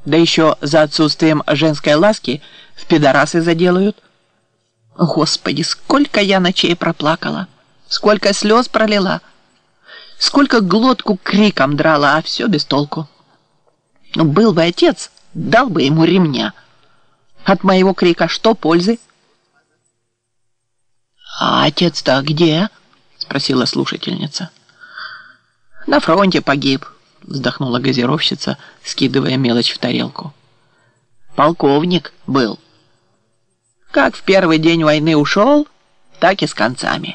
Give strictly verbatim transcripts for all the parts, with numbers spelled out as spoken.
Да еще за отсутствием женской ласки в пидорасы заделают. Господи, сколько я ночей проплакала, сколько слез пролила, сколько глотку криком драла, а все без толку. Был бы отец, дал бы ему ремня. От моего крика что пользы? «А отец-то где?» — спросила слушательница. «На фронте погиб», — вздохнула газировщица, скидывая мелочь в тарелку. «Полковник был. Как в первый день войны ушел, так и с концами».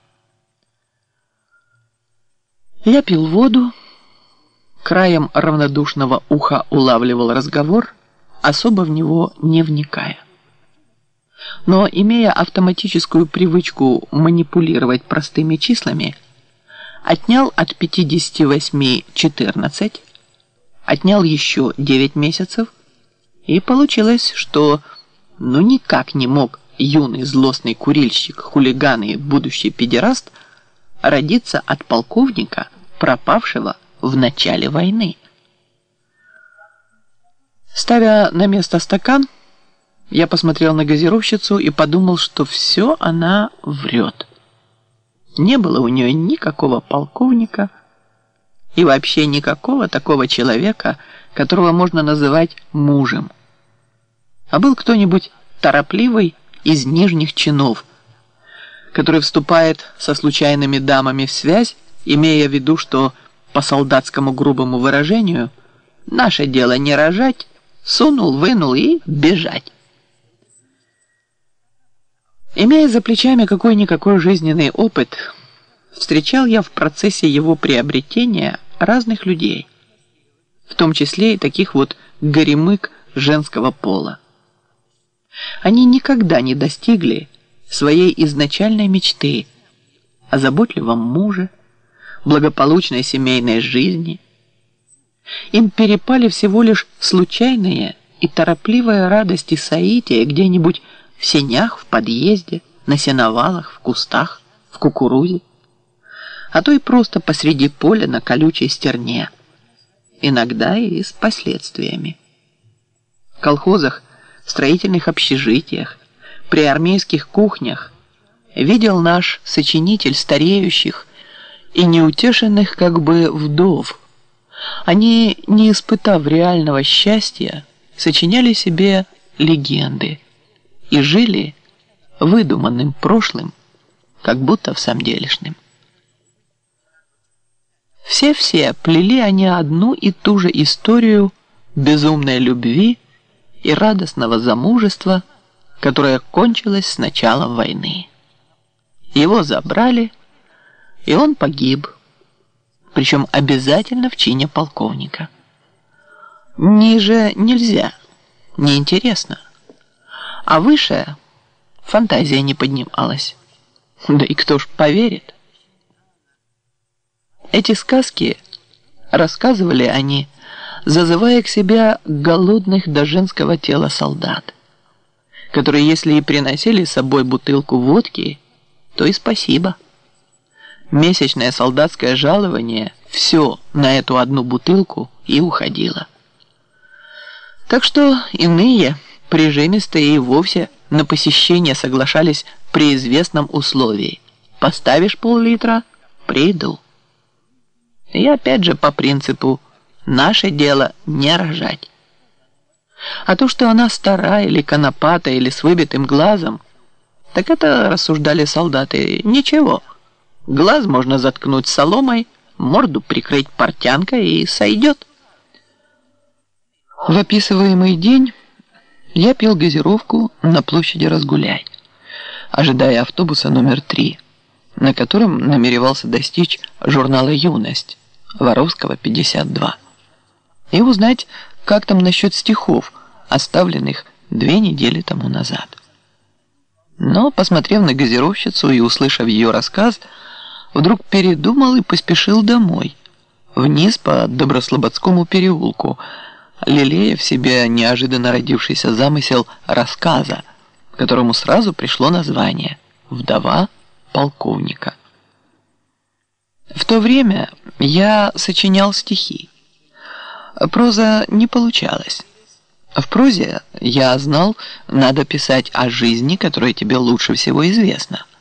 Я пил воду, краем равнодушного уха улавливал разговор, особо в него не вникая. Но, имея автоматическую привычку манипулировать простыми числами, отнял от пятидесяти восьми четырнадцать, отнял еще девять месяцев, и получилось, что ну никак не мог юный злостный курильщик, хулиган и будущий педераст родиться от полковника, пропавшего в начале войны. Ставя на место стакан, я посмотрел на газировщицу и подумал, что все она врет. Не было у нее никакого полковника и вообще никакого такого человека, которого можно называть мужем. А был кто-нибудь торопливый из нижних чинов, который вступает со случайными дамами в связь, имея в виду, что по солдатскому грубому выражению наше дело не рожать, сунул, вынул и бежать. Имея за плечами какой-никакой жизненный опыт, встречал я в процессе его приобретения разных людей, в том числе и таких вот горемык женского пола. Они никогда не достигли своей изначальной мечты о заботливом муже, благополучной семейной жизни. Им перепали всего лишь случайные и торопливые радости соития где-нибудь в сенях, в подъезде, на сеновалах, в кустах, в кукурузе, а то и просто посреди поля на колючей стерне, иногда и с последствиями. В колхозах, строительных общежитиях, при армейских кухнях видел наш сочинитель стареющих и неутешенных как бы вдов. Они, не испытав реального счастья, сочиняли себе легенды и жили выдуманным прошлым, как будто в самделишным. Все-все плели они одну и ту же историю безумной любви и радостного замужества, которое кончилось с началом войны. Его забрали, и он погиб, причем обязательно в чине полковника. Ниже нельзя, неинтересно, а выше фантазия не поднималась. Да и кто ж поверит? Эти сказки рассказывали они, зазывая к себе голодных до женского тела солдат, которые, если и приносили с собой бутылку водки, то и спасибо. Месячное солдатское жалование все на эту одну бутылку и уходило. Так что иные, прижимистые, и вовсе на посещение соглашались при известном условии: поставишь пол-литра — приду. И опять же по принципу «наше дело не рожать». А то, что она стара или конопатая или с выбитым глазом, так это, рассуждали солдаты, ничего. Глаз можно заткнуть соломой, морду прикрыть портянкой и сойдет. В описываемый день я пил газировку на площади Разгуляй, ожидая автобуса номер три, на котором намеревался достичь журнала «Юность» Воровского, пятьдесят два, и узнать, как там насчет стихов, оставленных две недели тому назад. Но, посмотрев на газировщицу и услышав ее рассказ, вдруг передумал и поспешил домой, вниз по Доброслободскому переулку, лелея в себе неожиданно родившийся замысел рассказа, которому сразу пришло название «Вдова полковника». В то время я сочинял стихи. Проза не получалась. В прозе, я знал, надо писать о жизни, которая тебе лучше всего известна.